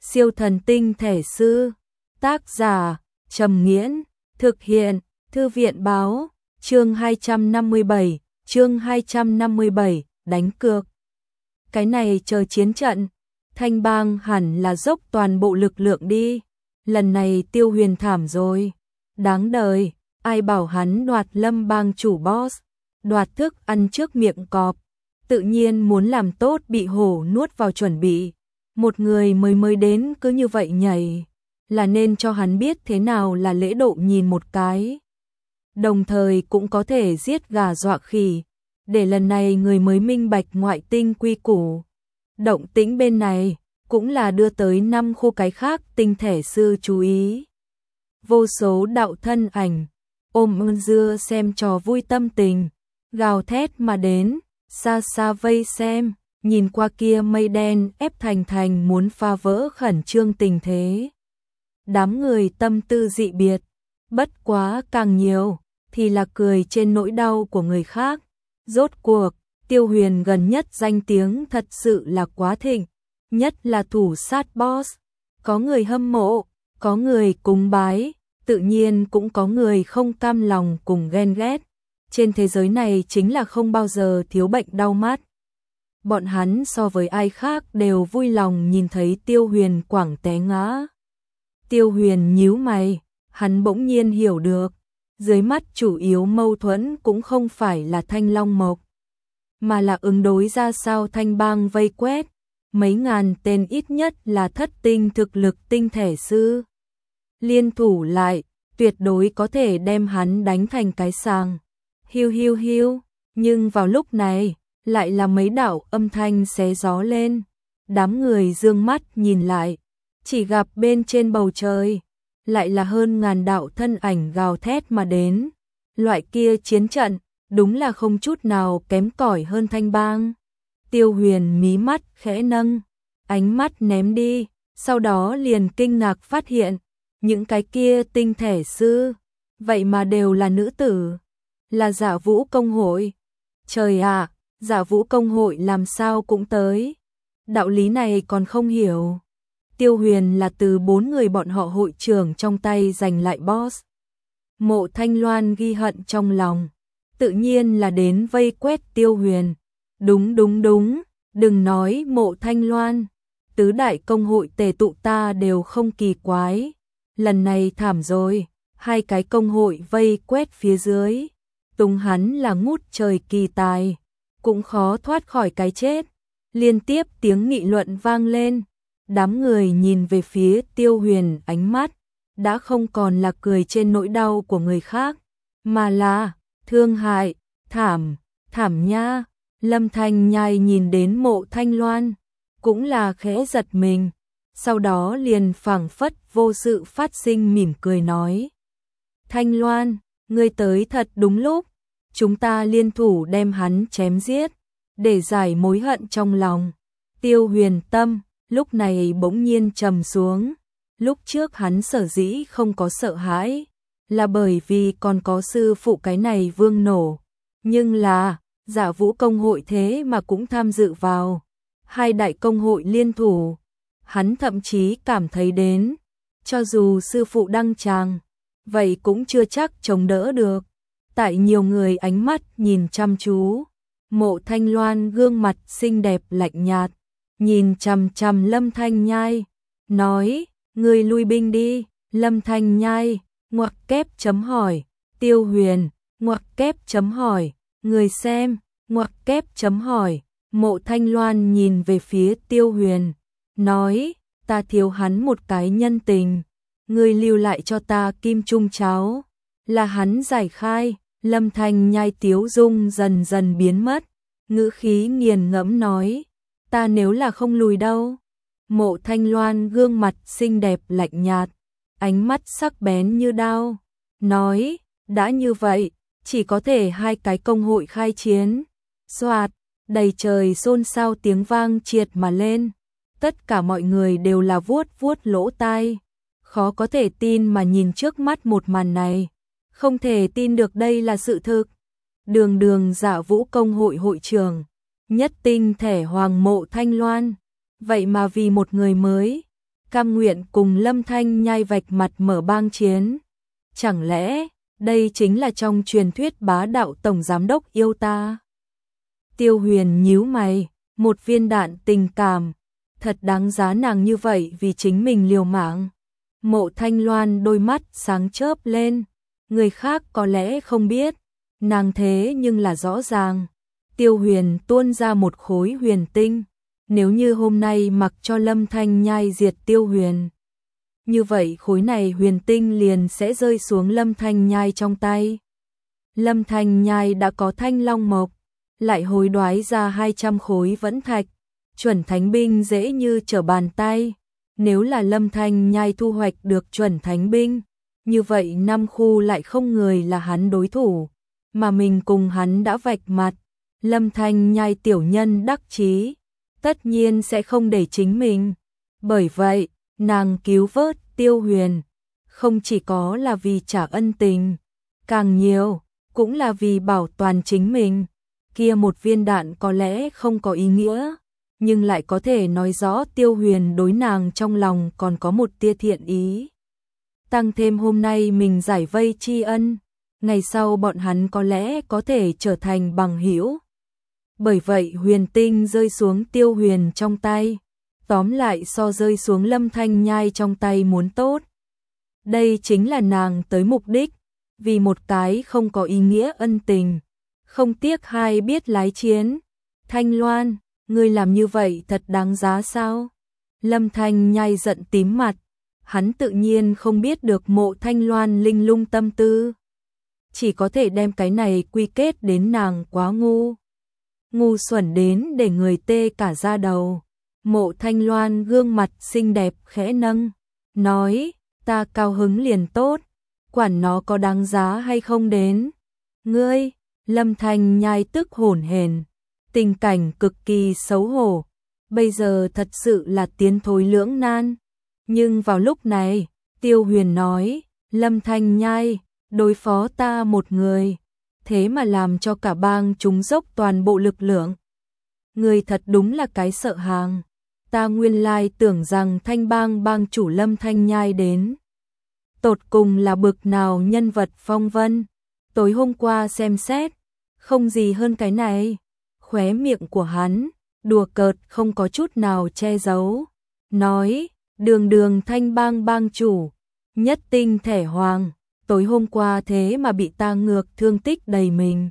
Siêu thần tinh thể sư. Tác giả Trầm Nghiễn. Thực hiện Thư viện báo. Chương 257, đánh cược. Cái này chờ chiến trận, Thanh Bang hẳn là dốc toàn bộ lực lượng đi. Lần này Tiêu Huyền thảm rồi. Đáng đời, ai bảo hắn đoạt Lâm Bang chủ boss, đoạt thức ăn trước miệng cọp. Tự nhiên muốn làm tốt bị hổ nuốt vào chuẩn bị. Một người mới đến cứ như vậy nhảy, là nên cho hắn biết thế nào là lễ độ nhìn một cái. Đồng thời cũng có thể giết gà dọa khỉ, để lần này người mới minh bạch ngoại tinh quy củ. Động tĩnh bên này cũng là đưa tới 5 khu cái khác tinh thể sư chú ý. Vô số đạo thân ảnh ôm dưa xem trò vui tâm tình, gào thét mà đến, xa xa vây xem, nhìn qua kia mây đen ép thành muốn phá vỡ khẩn trương tình thế. Đám người tâm tư dị biệt, bất quá càng nhiều thì là cười trên nỗi đau của người khác. Rốt cuộc, Tiêu Huyền gần nhất danh tiếng thật sự là quá thịnh, nhất là thủ sát boss. Có người hâm mộ, có người cúng bái, tự nhiên cũng có người không cam lòng cùng ghen ghét. Trên thế giới này chính là không bao giờ thiếu bệnh đau mắt. Bọn hắn so với ai khác đều vui lòng nhìn thấy Tiêu Huyền quẳng té ngã. Tiêu Huyền nhíu mày, hắn bỗng nhiên hiểu được, dưới mắt chủ yếu mâu thuẫn cũng không phải là Thanh Long Mộc, mà là ứng đối ra sao Thanh Bang vây quét, mấy ngàn tên ít nhất là thất tinh thực lực tinh thể sư. Liên thủ lại, tuyệt đối có thể đem hắn đánh thành cái sàng. Hiu hiu hiu, nhưng vào lúc này, lại là mấy đạo âm thanh xé gió lên. Đám người dương mắt nhìn lại, chỉ gặp bên trên bầu trời, lại là hơn ngàn đạo thân ảnh gào thét mà đến. Loại kia chiến trận, đúng là không chút nào kém cỏi hơn Thanh Bang. Tiêu Huyền mí mắt khẽ nâng, ánh mắt ném đi, sau đó liền kinh ngạc phát hiện, những cái kia tinh thể sư, vậy mà đều là nữ tử, là Dạ Vũ công hội. Trời ạ, Dạ Vũ công hội làm sao cũng tới. Đạo lý này còn không hiểu. Tiêu Huyền là từ 4 người bọn họ hội trưởng trong tay giành lại boss. Mộ Thanh Loan ghi hận trong lòng, tự nhiên là đến vây quét Tiêu Huyền. Đúng, đừng nói Mộ Thanh Loan, tứ đại công hội tề tụ ta đều không kỳ quái. Lần này thảm rồi, 2 cái công hội vây quét phía dưới, tung hắn là ngút trời kỳ tài, cũng khó thoát khỏi cái chết. Liên tiếp tiếng nghị luận vang lên, đám người nhìn về phía Tiêu Huyền, ánh mắt đã không còn là cười trên nỗi đau của người khác, mà là thương hại. Thảm nha. Lâm Thanh Nhai nhìn đến Mộ Thanh Loan, cũng là khẽ giật mình, sau đó liền phảng phất vô sự phát sinh mỉm cười nói: Thanh Loan, ngươi tới thật đúng lúc, chúng ta liên thủ đem hắn chém giết, để giải mối hận trong lòng. Tiêu Huyền tâm lúc này bỗng nhiên trầm xuống. Lúc trước hắn sở dĩ không có sợ hãi, là bởi vì còn có sư phụ cái này vương nổ. Nhưng là, Dạ Vũ công hội thế mà cũng tham dự vào 2 đại công hội liên thủ. Hắn thậm chí cảm thấy đến, cho dù sư phụ đăng tràng, vậy cũng chưa chắc chống đỡ được. Tại nhiều người ánh mắt nhìn chăm chú, Mộ Thanh Loan gương mặt xinh đẹp lạnh nhạt, nhìn chằm chằm Lâm Thanh Nhai, nói: ngươi lui binh đi. Lâm Thanh Nhai ngoặc kép chấm hỏi. Tiêu Huyền ngoặc kép chấm hỏi. Người xem ngoặc kép chấm hỏi. Mộ Thanh Loan nhìn về phía Tiêu Huyền, nói: ta thiếu hắn một cái nhân tình, ngươi lưu lại cho ta kim trung cháo, là hắn giải khai. Lâm Thanh Nhai tiếu dung dần dần biến mất, ngữ khí nghiền ngẫm nói: ta nếu là không lùi đâu. Mộ Thanh Loan gương mặt xinh đẹp lạnh nhạt, ánh mắt sắc bén như đao, nói: đã như vậy, chỉ có thể 2 cái công hội khai chiến. Soạt, đầy trời xôn xao tiếng vang triệt mà lên. Tất cả mọi người đều là vuốt lỗ tai, khó có thể tin mà nhìn trước mắt một màn này, không thể tin được đây là sự thực. Đường Dạ Vũ công hội hội trưởng, nhất tinh thể hoàng Mộ Thanh Loan, vậy mà vì một người mới, cam nguyện cùng Lâm Thanh Nhai vạch mặt mở bang chiến. Chẳng lẽ, đây chính là trong truyền thuyết bá đạo tổng giám đốc yêu ta? Tiêu Huyền nhíu mày, một viên đạn tình cảm, thật đáng giá nàng như vậy vì chính mình liều mạng. Mộ Thanh Loan đôi mắt sáng chớp lên, người khác có lẽ không biết, nàng thế nhưng là rõ ràng. Tiêu Huyền tuôn ra một khối huyền tinh, nếu như hôm nay mặc cho Lâm Thanh Nhai diệt Tiêu Huyền, như vậy khối này huyền tinh liền sẽ rơi xuống Lâm Thanh Nhai trong tay. Lâm Thanh Nhai đã có Thanh Long Mộc, lại hối đoái ra 200 khối vẫn thạch, chuẩn thánh binh dễ như trở bàn tay. Nếu là Lâm Thanh Nhai thu hoạch được chuẩn thánh binh, như vậy năm khu lại không người là hắn đối thủ, mà mình cùng hắn đã vạch mặt. Lâm Thanh Nhai tiểu nhân đắc chí, tất nhiên sẽ không để chính mình. Bởi vậy, nàng cứu vớt Tiêu Huyền, không chỉ có là vì trả ân tình, càng nhiều, cũng là vì bảo toàn chính mình. Kia một viên đạn có lẽ không có ý nghĩa, nhưng lại có thể nói rõ Tiêu Huyền đối nàng trong lòng còn có một tia thiện ý. Tăng thêm hôm nay mình giải vây tri ân, ngày sau bọn hắn có lẽ có thể trở thành bằng hữu. Bởi vậy huyền tinh rơi xuống Tiêu Huyền trong tay, tóm lại so rơi xuống Lâm Thanh Nhai trong tay muốn tốt. Đây chính là nàng tới mục đích, vì một cái không có ý nghĩa ân tình, không tiếc hai biết lái chiến. Thanh Loan, ngươi làm như vậy thật đáng giá sao? Lâm Thanh Nhai giận tím mặt, hắn tự nhiên không biết được Mộ Thanh Loan linh lung tâm tư, chỉ có thể đem cái này quy kết đến nàng quá ngu. Ngu xuẩn đến để người tê cả da đầu. Mộ Thanh Loan gương mặt xinh đẹp khẽ nâng, nói, ta cao hứng liền tốt, quản nó có đáng giá hay không đến. Ngươi, Lâm Thanh Nhai tức hổn hển, tình cảnh cực kỳ xấu hổ, bây giờ thật sự là tiến thối lưỡng nan. Nhưng vào lúc này, Tiêu Huyền nói, Lâm Thanh Nhai, đối phó ta một người, thế mà làm cho cả bang chúng dốc toàn bộ lực lượng. Người thật đúng là cái sợ hàng, ta nguyên lai tưởng rằng Thanh bang bang chủ Lâm Thanh Nhai đến. Tột cùng là bực nào nhân vật phong vân, tối hôm qua xem xét, không gì hơn cái này. Khóe miệng của hắn, đùa cợt không có chút nào che giấu, nói, đường Thanh bang bang chủ, nhất tinh thẻ hoàng, tối hôm qua thế mà bị ta ngược thương tích đầy mình.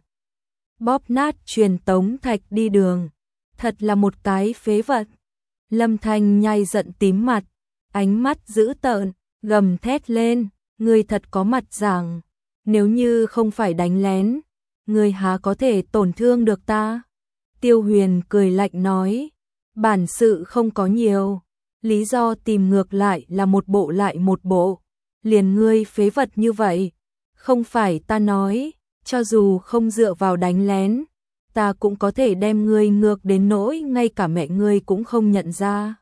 Bóp nát truyền tống thạch đi đường, thật là một cái phế vật. Lâm Thanh Nhai giận tím mặt, ánh mắt dữ tợn, gầm thét lên, ngươi thật có mặt giảng, nếu như không phải đánh lén, ngươi há có thể tổn thương được ta. Tiêu Huyền cười lạnh nói, bản sự không có nhiều, lý do tìm ngược lại là một bộ lại một bộ, liền ngươi phế vật như vậy, không phải ta nói, cho dù không dựa vào đánh lén, ta cũng có thể đem ngươi ngược đến nỗi ngay cả mẹ ngươi cũng không nhận ra.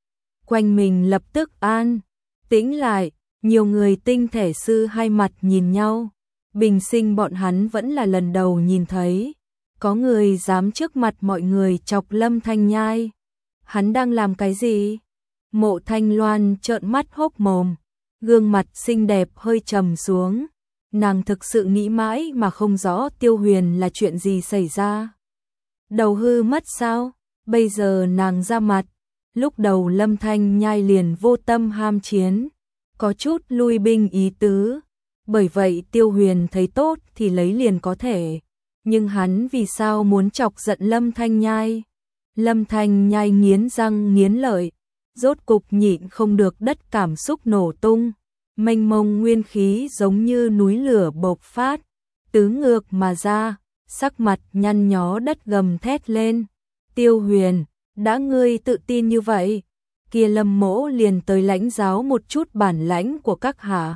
Quanh mình lập tức an tĩnh lại, nhiều người tinh thể sư hai mặt nhìn nhau, bình sinh bọn hắn vẫn là lần đầu nhìn thấy, có người dám trước mặt mọi người chọc Lâm Thanh Nhai. Hắn đang làm cái gì? Mộ Thanh Loan trợn mắt hốc mồm, gương mặt xinh đẹp hơi trầm xuống, nàng thực sự nghĩ mãi mà không rõ Tiêu Huyền là chuyện gì xảy ra. Đầu hư mất sao? Bây giờ nàng ra mặt, lúc đầu Lâm Thanh Nhai liền vô tâm ham chiến, có chút lui binh ý tứ, bởi vậy Tiêu Huyền thấy tốt thì lấy liền có thể, nhưng hắn vì sao muốn chọc giận Lâm Thanh Nhai? Lâm Thanh Nhai nghiến răng nghiến lợi, rốt cục nhịn không được, đất cảm xúc nổ tung, mênh mông nguyên khí giống như núi lửa bộc phát, tứ ngược mà ra, sắc mặt nhăn nhó đất gầm thét lên. Tiêu Huyền, đã ngươi tự tin như vậy, kia Lâm mỗ liền tới lãnh giáo một chút bản lãnh của các hạ.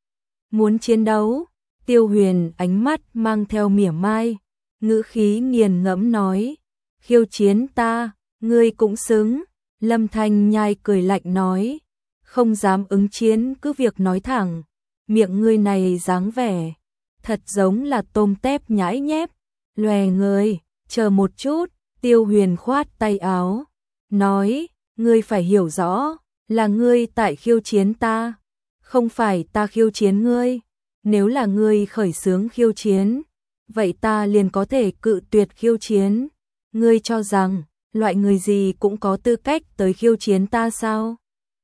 Muốn chiến đấu? Tiêu Huyền ánh mắt mang theo mỉa mai, ngữ khí nghiền ngẫm nói, khiêu chiến ta, ngươi cũng xứng. Lâm Thanh Nhai cười lạnh nói, không dám ứng chiến cứ việc nói thẳng, miệng ngươi này dáng vẻ, thật giống là tôm tép nhãi nhép, lòe người, chờ một chút. Tiêu Huyền khoát tay áo, nói, ngươi phải hiểu rõ, Là ngươi tại khiêu chiến ta, không phải ta khiêu chiến ngươi. Nếu là ngươi khởi xướng khiêu chiến, vậy ta liền có thể cự tuyệt khiêu chiến. Ngươi cho rằng, loại người gì cũng có tư cách tới khiêu chiến ta sao?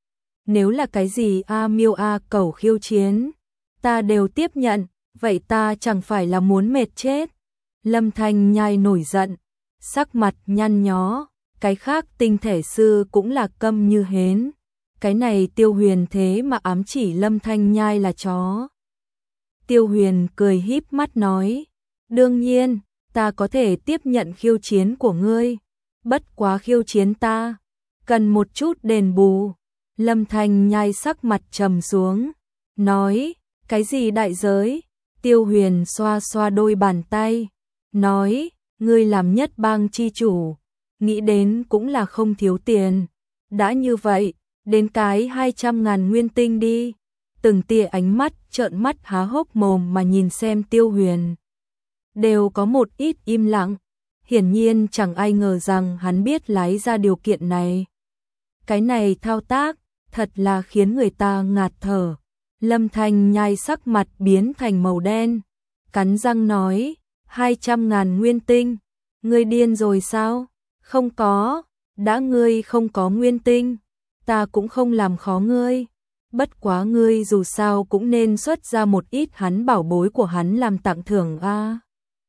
Nếu là cái gì miêu cẩu khiêu chiến, ta đều tiếp nhận, vậy ta chẳng phải là muốn mệt chết. Lâm Thanh Nhai nổi giận, sắc mặt nhăn nhó, cái khác tinh thể sư cũng là câm như hến. Cái này Tiêu Huyền thế mà ám chỉ Lâm Thanh Nhai là chó. Tiêu Huyền cười híp mắt nói, đương nhiên, ta có thể tiếp nhận khiêu chiến của ngươi, bất quá khiêu chiến ta, cần một chút đền bù. Lâm Thanh Nhai sắc mặt trầm xuống, nói, cái gì đại giới? Tiêu Huyền xoa xoa đôi bàn tay, nói, ngươi làm nhất bang chi chủ, nghĩ đến cũng là không thiếu tiền. Đã như vậy, đến cái 200.000 nguyên tinh đi. Từng tia ánh mắt trợn mắt há hốc mồm mà nhìn xem Tiêu Huyền. Đều có một ít im lặng, hiển nhiên chẳng ai ngờ rằng hắn biết lái ra điều kiện này. Cái này thao tác, thật là khiến người ta ngạt thở. Lâm Thanh Nhai sắc mặt biến thành màu đen, cắn răng nói, 200.000 nguyên tinh, ngươi điên rồi sao? Không có, đã ngươi không có nguyên tinh, ta cũng không làm khó ngươi. Bất quá ngươi dù sao cũng nên xuất ra một ít hắn bảo bối của hắn làm tặng thưởng a.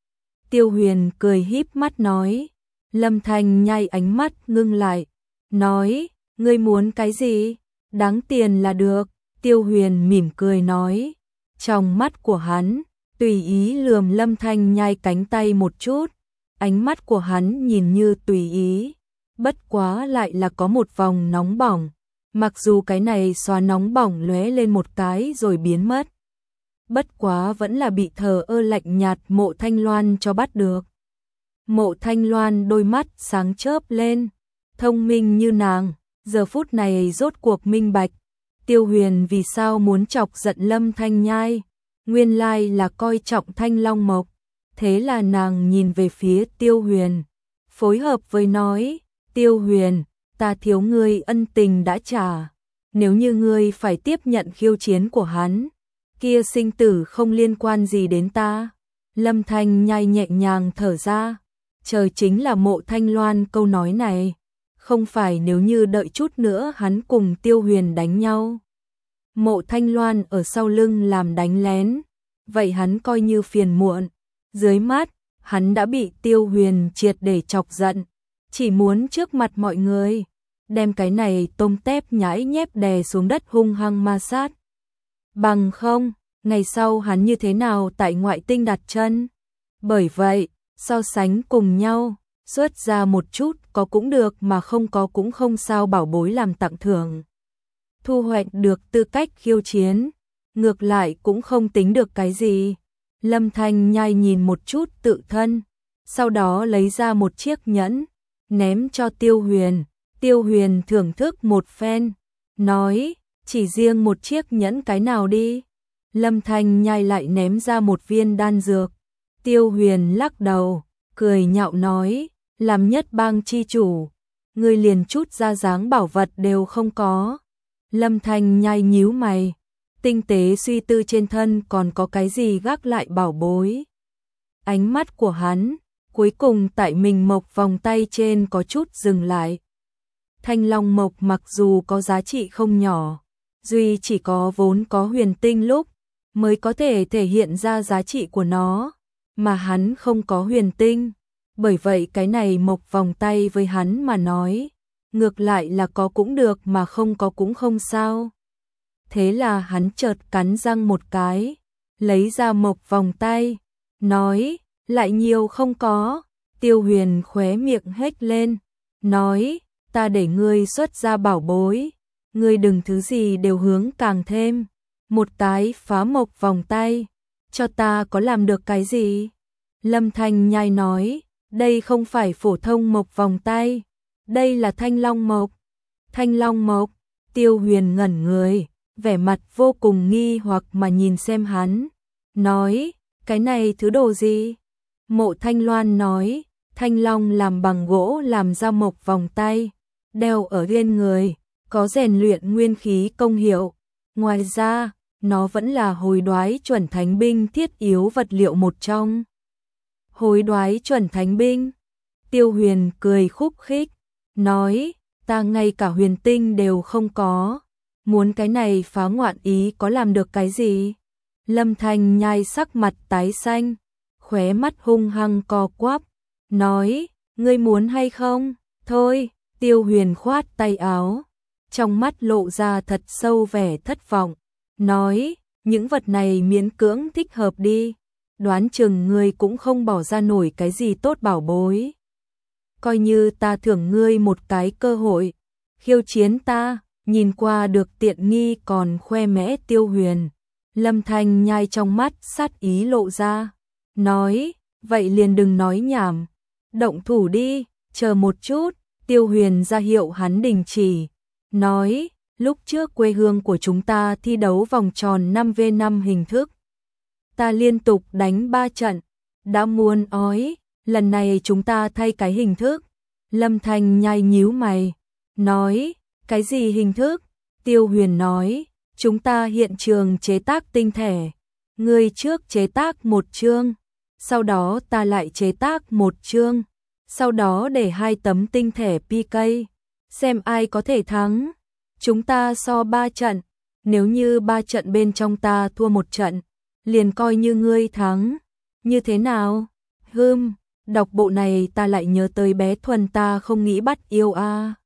Tiêu Huyền cười híp mắt nói. Lâm Thanh Nhai ánh mắt ngưng lại, nói, ngươi muốn cái gì? Đáng tiền là được. Tiêu Huyền mỉm cười nói. Trong mắt của hắn, tùy ý lườm Lâm Thanh Nhai cánh tay một chút. Ánh mắt của hắn nhìn như tùy ý, bất quá lại là có một vòng nóng bỏng. Mặc dù cái này xóa nóng bỏng lóe lên một cái rồi biến mất. Bất quá vẫn là bị thờ ơ lạnh nhạt Mộ Thanh Loan cho bắt được. Mộ Thanh Loan đôi mắt sáng chớp lên, thông minh như nàng, giờ phút này rốt cuộc minh bạch. Tiêu Huyền vì sao muốn chọc giận Lâm Thanh Nhai, nguyên lai là coi trọng Thanh Long Mộc. Thế là nàng nhìn về phía Tiêu Huyền, phối hợp với nói, Tiêu Huyền, ta thiếu ngươi ân tình đã trả. Nếu như ngươi phải tiếp nhận khiêu chiến của hắn, kia sinh tử không liên quan gì đến ta. Lâm Thanh Nhai nhẹ nhàng thở ra, trời chính là Mộ Thanh Loan câu nói này. Không phải nếu như đợi chút nữa hắn cùng Tiêu Huyền đánh nhau, Mộ Thanh Loan ở sau lưng làm đánh lén, vậy hắn coi như phiền muộn. Dưới mắt, hắn đã bị Tiêu Huyền triệt để chọc giận, chỉ muốn trước mặt mọi người đem cái này tôm tép nhãi nhép đè xuống đất hung hăng ma sát. Bằng không, ngày sau hắn như thế nào tại ngoại tinh đặt chân? Bởi vậy, so sánh cùng nhau, xuất ra một chút có cũng được mà không có cũng không sao bảo bối làm tặng thưởng. Thu hoạch được tư cách khiêu chiến, ngược lại cũng không tính được cái gì. Lâm Thanh Nhai nhìn một chút tự thân, sau đó lấy ra một chiếc nhẫn, ném cho Tiêu Huyền. Tiêu Huyền thưởng thức một phen, nói, chỉ riêng một chiếc nhẫn cái nào đi. Lâm Thanh Nhai lại ném ra một viên đan dược. Tiêu Huyền lắc đầu, cười nhạo nói, làm nhất bang chi chủ, ngươi liền chút ra dáng bảo vật đều không có. Lâm Thanh Nhai nhíu mày, tinh tế suy tư trên thân còn có cái gì gác lại bảo bối. Ánh mắt của hắn, cuối cùng tại mình mộc vòng tay trên có chút dừng lại. Thanh Long Mộc mặc dù có giá trị không nhỏ, duy chỉ có vốn có huyền tinh lúc mới có thể thể hiện ra giá trị của nó, mà hắn không có huyền tinh. Bởi vậy cái này mộc vòng tay với hắn mà nói, ngược lại là có cũng được mà không có cũng không sao. Thế là hắn chợt cắn răng một cái, lấy ra mộc vòng tay, nói, lại nhiều không có. Tiêu Huyền khóe miệng hét lên, nói, ta để ngươi xuất ra bảo bối, ngươi đừng thứ gì đều hướng càng thêm. Một cái phá mộc vòng tay, cho ta có làm được cái gì? Lâm Thanh Nhai nói, đây không phải phổ thông mộc vòng tay, đây là Thanh Long Mộc. Thanh Long Mộc, Tiêu Huyền ngẩn người, vẻ mặt vô cùng nghi hoặc mà nhìn xem hắn, nói, cái này thứ đồ gì? Mộ Thanh Loan nói, Thanh Long làm bằng gỗ làm ra mộc vòng tay, đeo ở trên người, có rèn luyện nguyên khí công hiệu. Ngoài ra, nó vẫn là hối đoái chuẩn thánh binh thiết yếu vật liệu một trong. Hối đoái chuẩn thánh binh. Tiêu Huyền cười khúc khích, nói, ta ngay cả huyền tinh đều không có. Muốn cái này phá ngoạn ý có làm được cái gì? Lâm Thanh Nhai sắc mặt tái xanh, khóe mắt hung hăng co quắp, nói, ngươi muốn hay không? Thôi, Tiêu Huyền khoát tay áo, trong mắt lộ ra thật sâu vẻ thất vọng, nói, những vật này miễn cưỡng thích hợp đi, đoán chừng ngươi cũng không bỏ ra nổi cái gì tốt bảo bối. Coi như ta thưởng ngươi một cái cơ hội, khiêu chiến ta, nhìn qua được tiện nghi còn khoe mẽ Tiêu Huyền. Lâm Thanh Nhai trong mắt sát ý lộ ra, nói, vậy liền đừng nói nhảm, động thủ đi, chờ một chút. Tiêu Huyền ra hiệu hắn đình chỉ, nói, lúc trước quê hương của chúng ta thi đấu vòng tròn 5v5 hình thức. Ta liên tục đánh 3 trận, đã muốn ói, lần này chúng ta thay cái hình thức. Lâm Thanh Nhai nhíu mày, nói, cái gì hình thức? Tiêu Huyền nói, chúng ta hiện trường chế tác tinh thể, ngươi trước chế tác một chương, sau đó ta lại chế tác một chương, sau đó để 2 tấm tinh thể PK, xem ai có thể thắng. Chúng ta so 3 trận, nếu như 3 trận bên trong ta thua 1 trận, liền coi như ngươi thắng. Như thế nào? Đọc bộ này ta lại nhớ tới bé Thuần ta không nghĩ bắt yêu a.